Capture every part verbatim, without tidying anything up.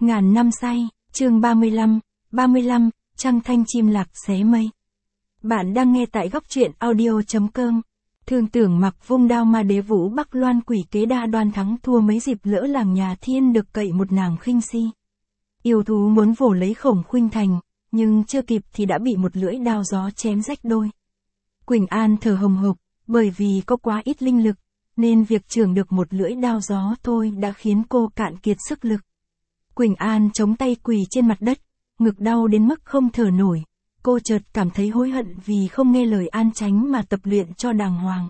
Ngàn năm say, chương ba mươi lăm, ba mươi lăm, trăng thanh chim lạc xé mây. Bạn đang nghe tại góc truyện audio.com. Thương tưởng mặc vung đao ma đế vũ Bắc Loan quỷ kế đa đoan thắng thua mấy dịp lỡ làng nhà thiên được cậy một nàng khinh si. Yêu thú muốn vồ lấy Khổng Khuynh Thành, nhưng chưa kịp thì đã bị một lưỡi đao gió chém rách đôi. Quỳnh An thở hồng hộc, bởi vì có quá ít linh lực, nên việc chưởng được một lưỡi đao gió thôi đã khiến cô cạn kiệt sức lực. Quỳnh An chống tay quỳ trên mặt đất, ngực đau đến mức không thở nổi. Cô chợt cảm thấy hối hận vì không nghe lời An Chánh mà tập luyện cho đàng hoàng.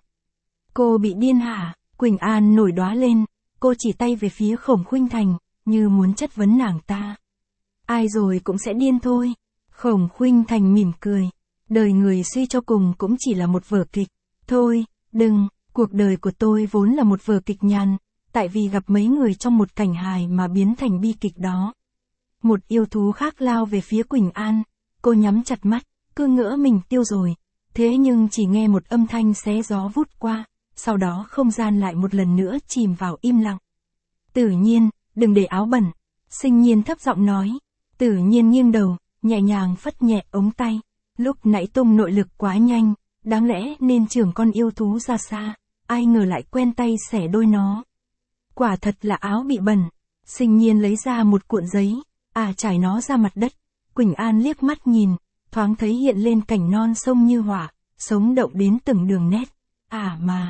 Cô bị điên hả? Quỳnh An nổi đoá lên, cô chỉ tay về phía Khổng Khuynh Thành, như muốn chất vấn nàng ta. Ai rồi cũng sẽ điên thôi. Khổng Khuynh Thành mỉm cười. Đời người suy cho cùng cũng chỉ là một vở kịch. Thôi, đừng, cuộc đời của tôi vốn là một vở kịch nhàn, tại vì gặp mấy người trong một cảnh hài mà biến thành bi kịch đó. Một yêu thú khác lao về phía Quỳnh An, cô nhắm chặt mắt, cứ ngỡ mình tiêu rồi, thế nhưng chỉ nghe một âm thanh xé gió vút qua, sau đó không gian lại một lần nữa chìm vào im lặng. Tử Nhiên, đừng để áo bẩn, Sinh Nhiên thấp giọng nói. Tử Nhiên nghiêng đầu, nhẹ nhàng phất nhẹ ống tay, lúc nãy tung nội lực quá nhanh, đáng lẽ nên chưởng con yêu thú ra xa, ai ngờ lại quen tay xẻ đôi nó. Quả thật là áo bị bẩn. Sinh Nhiên lấy ra một cuộn giấy, à trải nó ra mặt đất. Quỳnh An liếc mắt nhìn, thoáng thấy hiện lên cảnh non sông như họa, sống động đến từng đường nét. À mà,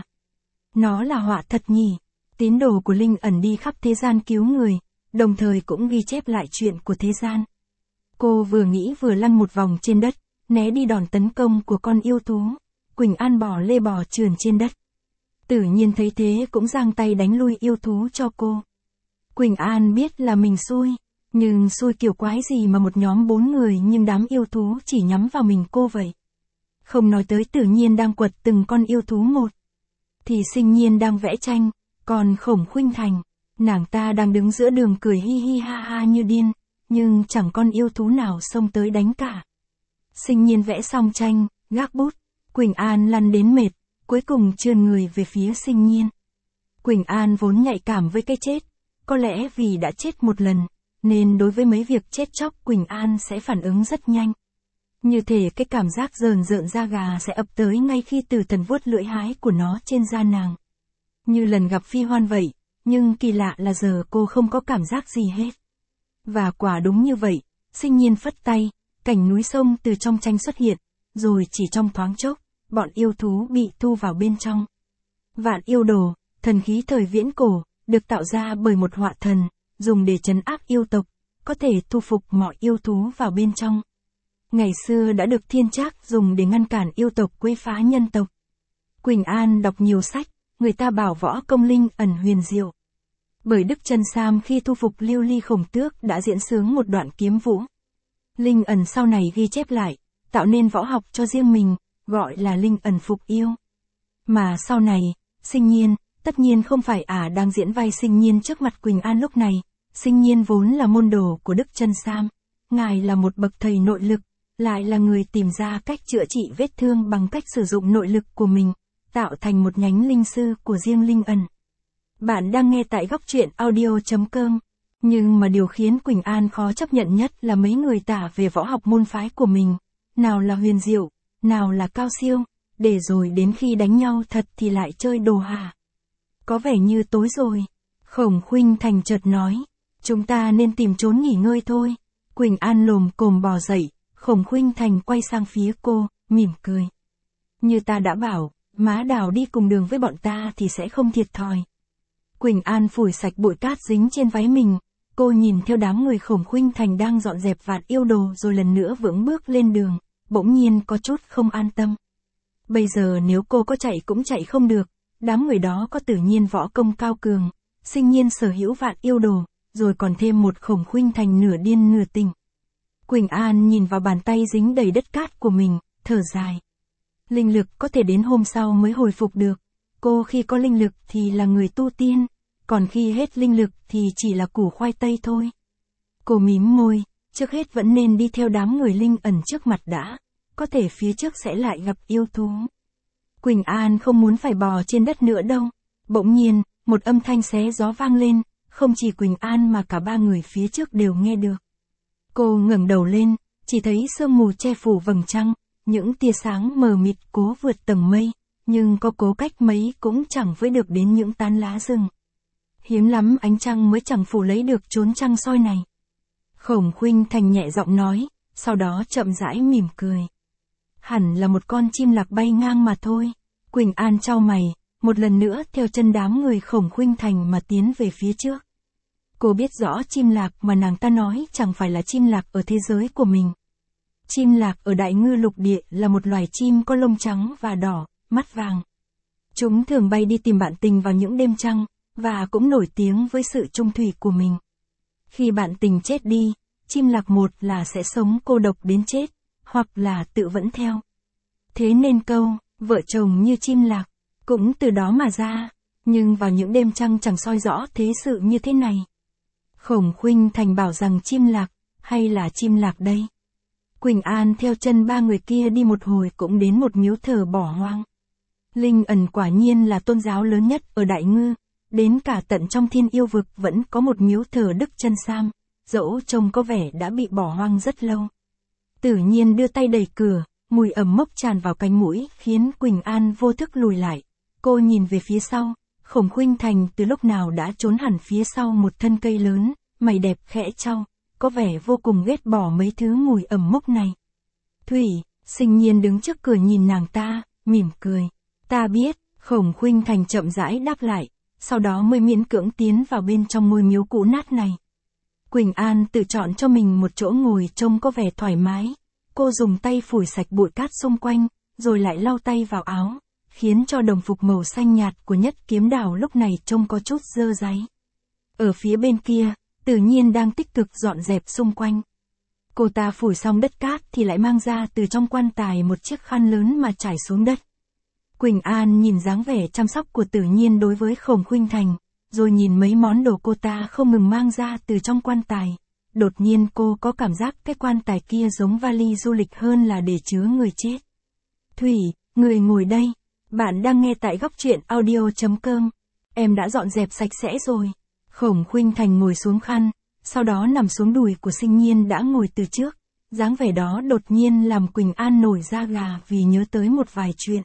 nó là họa thật nhỉ. Tín đồ của Linh ẩn đi khắp thế gian cứu người, đồng thời cũng ghi chép lại chuyện của thế gian. Cô vừa nghĩ vừa lăn một vòng trên đất, né đi đòn tấn công của con yêu thú. Quỳnh An bò lê bò trườn trên đất. Tử Nhiên thấy thế cũng giang tay đánh lui yêu thú cho cô. Quỳnh An biết là mình xui, nhưng xui kiểu quái gì mà một nhóm bốn người nhưng đám yêu thú chỉ nhắm vào mình cô vậy. Không nói tới Tử Nhiên đang quật từng con yêu thú một, thì Sinh Nhiên đang vẽ tranh, còn Khổng Khuynh Thành, nàng ta đang đứng giữa đường cười hi hi ha ha như điên, nhưng chẳng con yêu thú nào xông tới đánh cả. Sinh Nhiên vẽ xong tranh, gác bút, Quỳnh An lăn đến mệt, cuối cùng trườn người về phía Sinh Nhiên. Quỳnh An vốn nhạy cảm với cái chết, có lẽ vì đã chết một lần, nên đối với mấy việc chết chóc Quỳnh An sẽ phản ứng rất nhanh. Như thể cái cảm giác rờn rợn da gà sẽ ập tới ngay khi Tử Thần vuốt lưỡi hái của nó trên da nàng. Như lần gặp Phi Hoan vậy, nhưng kỳ lạ là giờ cô không có cảm giác gì hết. Và quả đúng như vậy, Sinh Nhiên phất tay, cảnh núi sông từ trong tranh xuất hiện, rồi chỉ trong thoáng chốc, bọn yêu thú bị thu vào bên trong. Vạn yêu đồ, thần khí thời viễn cổ, được tạo ra bởi một họa thần, dùng để trấn áp yêu tộc, có thể thu phục mọi yêu thú vào bên trong. Ngày xưa đã được Thiên Trác dùng để ngăn cản yêu tộc quấy phá nhân tộc. Quỳnh An đọc nhiều sách, người ta bảo võ công Linh ẩn huyền diệu. Bởi Đức Trân Sam khi thu phục Lưu Ly Khổng Tước đã diễn xướng một đoạn kiếm vũ. Linh ẩn sau này ghi chép lại, tạo nên võ học cho riêng mình, gọi là Linh ẩn phục yêu. Mà sau này, Sinh Nhiên, tất nhiên không phải ả à đang diễn vai Sinh Nhiên trước mặt Quỳnh An lúc này, Sinh Nhiên vốn là môn đồ của Đức Trân Sam, ngài là một bậc thầy nội lực, lại là người tìm ra cách chữa trị vết thương bằng cách sử dụng nội lực của mình, tạo thành một nhánh linh sư của riêng Linh ẩn. Bạn đang nghe tại góc truyện audio.com, nhưng mà điều khiến Quỳnh An khó chấp nhận nhất là mấy người tả về võ học môn phái của mình, nào là huyền diệu, nào là cao siêu, để rồi đến khi đánh nhau thật thì lại chơi đồ hà. Có vẻ như tối rồi. Khổng Khuynh Thành chợt nói, chúng ta nên tìm trốn nghỉ ngơi thôi. Quỳnh An lồm cồm bò dậy, Khổng Khuynh Thành quay sang phía cô, mỉm cười. Như ta đã bảo, má Đào đi cùng đường với bọn ta thì sẽ không thiệt thòi. Quỳnh An phủi sạch bụi cát dính trên váy mình, cô nhìn theo đám người Khổng Khuynh Thành đang dọn dẹp vạn yêu đồ rồi lần nữa vững bước lên đường, bỗng nhiên có chút không an tâm. Bây giờ nếu cô có chạy cũng chạy không được, đám người đó có Tử Nhiên võ công cao cường, Sinh Nhiên sở hữu vạn yêu đồ, rồi còn thêm một Khổng Khuynh Thành nửa điên nửa tình. Quỳnh An nhìn vào bàn tay dính đầy đất cát của mình, thở dài. Linh lực có thể đến hôm sau mới hồi phục được, cô khi có linh lực thì là người tu tiên, còn khi hết linh lực thì chỉ là củ khoai tây thôi. Cô mím môi, trước hết vẫn nên đi theo đám người Linh ẩn trước mặt đã, có thể phía trước sẽ lại gặp yêu thú. Quỳnh An không muốn phải bò trên đất nữa đâu. Bỗng nhiên, một âm thanh xé gió vang lên, không chỉ Quỳnh An mà cả ba người phía trước đều nghe được. Cô ngẩng đầu lên, chỉ thấy sương mù che phủ vầng trăng, những tia sáng mờ mịt cố vượt tầng mây, nhưng có cố cách mấy cũng chẳng với được đến những tán lá rừng. Hiếm lắm ánh trăng mới chẳng phủ lấy được chốn trăng soi này. Khổng Khuynh Thành nhẹ giọng nói, sau đó chậm rãi mỉm cười. Hẳn là một con chim lạc bay ngang mà thôi. Quỳnh An chau mày, một lần nữa theo chân đám người Khổng Khuynh Thành mà tiến về phía trước. Cô biết rõ chim lạc mà nàng ta nói chẳng phải là chim lạc ở thế giới của mình. Chim lạc ở Đại Ngư lục địa là một loài chim có lông trắng và đỏ, mắt vàng. Chúng thường bay đi tìm bạn tình vào những đêm trăng, và cũng nổi tiếng với sự trung thủy của mình. Khi bạn tình chết đi, chim lạc một là sẽ sống cô độc đến chết, hoặc là tự vẫn theo. Thế nên câu, vợ chồng như chim lạc, cũng từ đó mà ra, nhưng vào những đêm trăng chẳng soi rõ thế sự như thế này. Khổng Khuynh Thành bảo rằng chim lạc, hay là chim lạc đây? Quỳnh An theo chân ba người kia đi một hồi cũng đến một miếu thờ bỏ hoang. Linh Ẩn quả nhiên là tôn giáo lớn nhất ở Đại Ngư, đến cả tận trong Thiên Yêu Vực vẫn có một miếu thờ Đức Chân Sam, dẫu trông có vẻ đã bị bỏ hoang rất lâu. Tự nhiên đưa tay đẩy cửa, mùi ẩm mốc tràn vào cánh mũi khiến Quỳnh An vô thức lùi lại. Cô nhìn về phía sau, Khổng Khuynh Thành từ lúc nào đã trốn hẳn phía sau một thân cây lớn, mày đẹp khẽ chau, có vẻ vô cùng ghét bỏ mấy thứ mùi ẩm mốc này. Thủy, Sinh Nhiên đứng trước cửa nhìn nàng ta, mỉm cười. Ta biết, Khổng Khuynh Thành chậm rãi đáp lại, sau đó mới miễn cưỡng tiến vào bên trong ngôi miếu cũ nát này. Quỳnh An tự chọn cho mình một chỗ ngồi trông có vẻ thoải mái. Cô dùng tay phủi sạch bụi cát xung quanh, rồi lại lau tay vào áo, khiến cho đồng phục màu xanh nhạt của Nhất Kiếm Đảo lúc này trông có chút dơ dáy. Ở phía bên kia, Tự Nhiên đang tích cực dọn dẹp xung quanh. Cô ta phủi xong đất cát thì lại mang ra từ trong quan tài một chiếc khăn lớn mà trải xuống đất. Quỳnh An nhìn dáng vẻ chăm sóc của Tự Nhiên đối với Khổng Khuynh Thành, rồi nhìn mấy món đồ cô ta không ngừng mang ra từ trong quan tài. Đột nhiên cô có cảm giác cái quan tài kia giống vali du lịch hơn là để chứa người chết. Thủy, người ngồi đây. Bạn đang nghe tại góc truyện audio chấm com. Em đã dọn dẹp sạch sẽ rồi. Khổng Khuynh Thành ngồi xuống khăn, sau đó nằm xuống đùi của Sinh Nhiên đã ngồi từ trước. Dáng vẻ đó đột nhiên làm Quỳnh An nổi da gà vì nhớ tới một vài chuyện.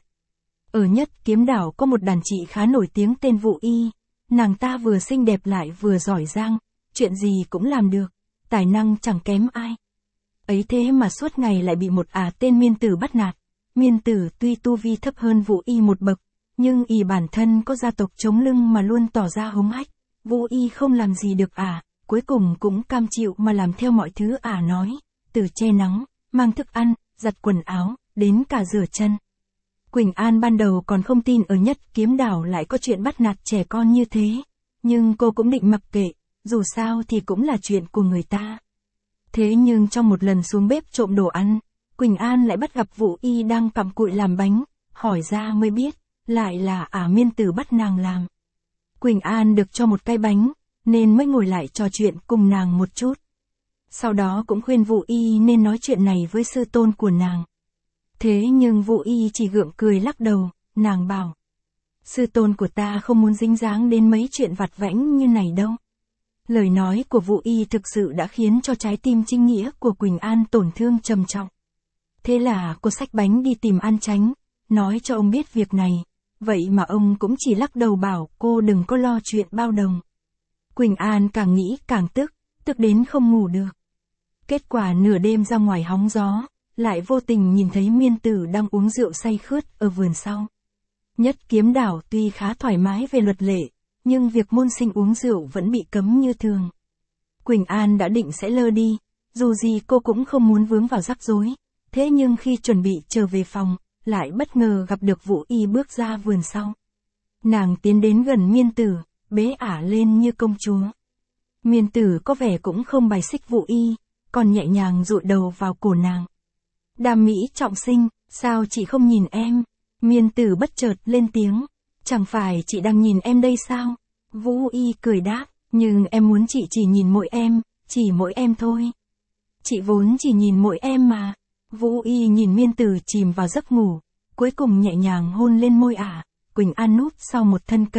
Ở Nhất Kiếm Đảo có một đàn chị khá nổi tiếng tên Vũ Y. Nàng ta vừa xinh đẹp lại vừa giỏi giang, chuyện gì cũng làm được, tài năng chẳng kém ai. Ấy thế mà suốt ngày lại bị một ả tên Miên Tử bắt nạt. Miên Tử tuy tu vi thấp hơn Vũ Y một bậc, nhưng y bản thân có gia tộc chống lưng mà luôn tỏ ra hống hách. Vũ Y không làm gì được ả, cuối cùng cũng cam chịu mà làm theo mọi thứ ả nói, từ che nắng, mang thức ăn, giặt quần áo, đến cả rửa chân. Quỳnh An ban đầu còn không tin ở Nhất Kiếm Đảo lại có chuyện bắt nạt trẻ con như thế, nhưng cô cũng định mặc kệ, dù sao thì cũng là chuyện của người ta. Thế nhưng trong một lần xuống bếp trộm đồ ăn, Quỳnh An lại bắt gặp Vũ Y đang cặm cụi làm bánh, hỏi ra mới biết, lại là ả Miên Tử bắt nàng làm. Quỳnh An được cho một cái bánh, nên mới ngồi lại trò chuyện cùng nàng một chút. Sau đó cũng khuyên Vũ Y nên nói chuyện này với sư tôn của nàng. Thế nhưng Vũ Y chỉ gượng cười lắc đầu, nàng bảo. Sư tôn của ta không muốn dính dáng đến mấy chuyện vặt vãnh như này đâu. Lời nói của Vũ Y thực sự đã khiến cho trái tim chính nghĩa của Quỳnh An tổn thương trầm trọng. Thế là cô xách bánh đi tìm An Chánh, nói cho ông biết việc này. Vậy mà ông cũng chỉ lắc đầu bảo cô đừng có lo chuyện bao đồng. Quỳnh An càng nghĩ càng tức, tức đến không ngủ được. Kết quả nửa đêm ra ngoài hóng gió, lại vô tình nhìn thấy Miên Tử đang uống rượu say khướt ở vườn sau. Nhất Kiếm Đảo tuy khá thoải mái về luật lệ, nhưng việc môn sinh uống rượu vẫn bị cấm như thường. Quỳnh An đã định sẽ lơ đi, dù gì cô cũng không muốn vướng vào rắc rối. Thế nhưng khi chuẩn bị trở về phòng, lại bất ngờ gặp được Vũ Y bước ra vườn sau. Nàng tiến đến gần Miên Tử, bế ả lên như công chúa. Miên Tử có vẻ cũng không bài xích Vũ Y, còn nhẹ nhàng dụi đầu vào cổ nàng. Đàm mỹ trọng sinh, sao chị không nhìn em? Miên Tử bất chợt lên tiếng, chẳng phải chị đang nhìn em đây sao? Vũ Y cười đáp, nhưng em muốn chị chỉ nhìn mỗi em, chỉ mỗi em thôi. Chị vốn chỉ nhìn mỗi em mà. Vũ Y nhìn Miên Tử chìm vào giấc ngủ, cuối cùng nhẹ nhàng hôn lên môi ả. Quỳnh An núp sau một thân cây,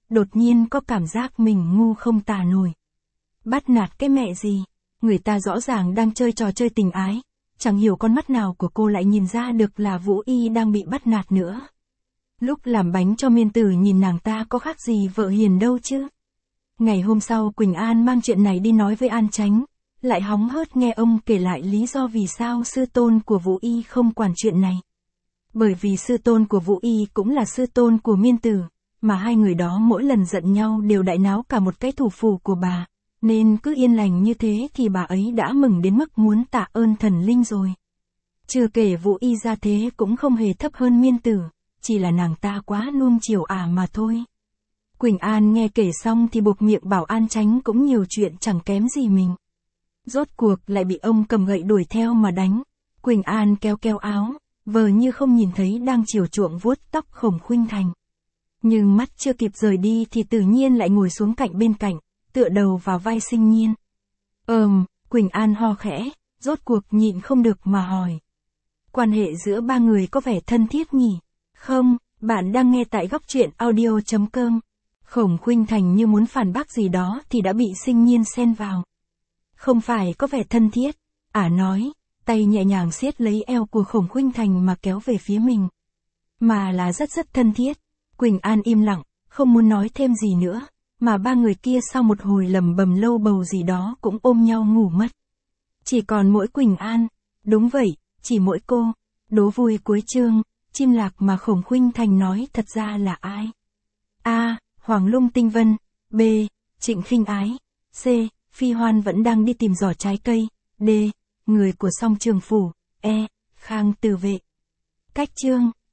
đột nhiên có cảm giác mình ngu không tả nổi. Bắt nạt cái mẹ gì, người ta rõ ràng đang chơi trò chơi tình ái, chẳng hiểu con mắt nào của cô lại nhìn ra được là Vũ Y đang bị bắt nạt nữa. Lúc làm bánh cho Miên Tử nhìn nàng ta có khác gì vợ hiền đâu chứ. Ngày hôm sau Quỳnh An mang chuyện này đi nói với An Chánh, lại hóng hớt nghe ông kể lại lý do vì sao sư tôn của Vũ Y không quản chuyện này. Bởi vì sư tôn của Vũ Y cũng là sư tôn của Miên Tử, mà hai người đó mỗi lần giận nhau đều đại náo cả một cái thủ phủ của bà, nên cứ yên lành như thế thì bà ấy đã mừng đến mức muốn tạ ơn thần linh rồi. Chưa kể Vũ Y ra thế cũng không hề thấp hơn Miên Tử, chỉ là nàng ta quá nuông chiều ả mà thôi. Quỳnh An nghe kể xong thì buộc miệng bảo An Chánh cũng nhiều chuyện chẳng kém gì mình. Rốt cuộc lại bị ông cầm gậy đuổi theo mà đánh. Quỳnh An kéo kéo áo, vờ như không nhìn thấy đang chiều chuộng vuốt tóc Khổng Khuynh Thành. Nhưng mắt chưa kịp rời đi thì tự nhiên lại ngồi xuống cạnh bên cạnh, tựa đầu vào vai Sinh Nhiên. Ờm, Quỳnh An ho khẽ, rốt cuộc nhịn không được mà hỏi. Quan hệ giữa ba người có vẻ thân thiết nhỉ? Không, bạn đang nghe tại góc truyện audio chấm com. Khổng Khuynh Thành như muốn phản bác gì đó thì đã bị Sinh Nhiên xen vào. Không phải có vẻ thân thiết, ả nói, tay nhẹ nhàng siết lấy eo của Khổng Khuynh Thành mà kéo về phía mình. Mà là rất rất thân thiết. Quỳnh An im lặng, không muốn nói thêm gì nữa, mà ba người kia sau một hồi lầm bầm lâu bầu gì đó cũng ôm nhau ngủ mất. Chỉ còn mỗi Quỳnh An, đúng vậy, chỉ mỗi cô. Đố vui cuối chương, chim lạc mà Khổng Khuynh Thành nói thật ra là ai? A. Hoàng Lung Tinh Vân. B. Trịnh Khinh Ái. C. Phi Hoan vẫn đang đi tìm giỏ trái cây. D. Người của Song Trường Phủ. E. Khang Tử Vệ. Cách chương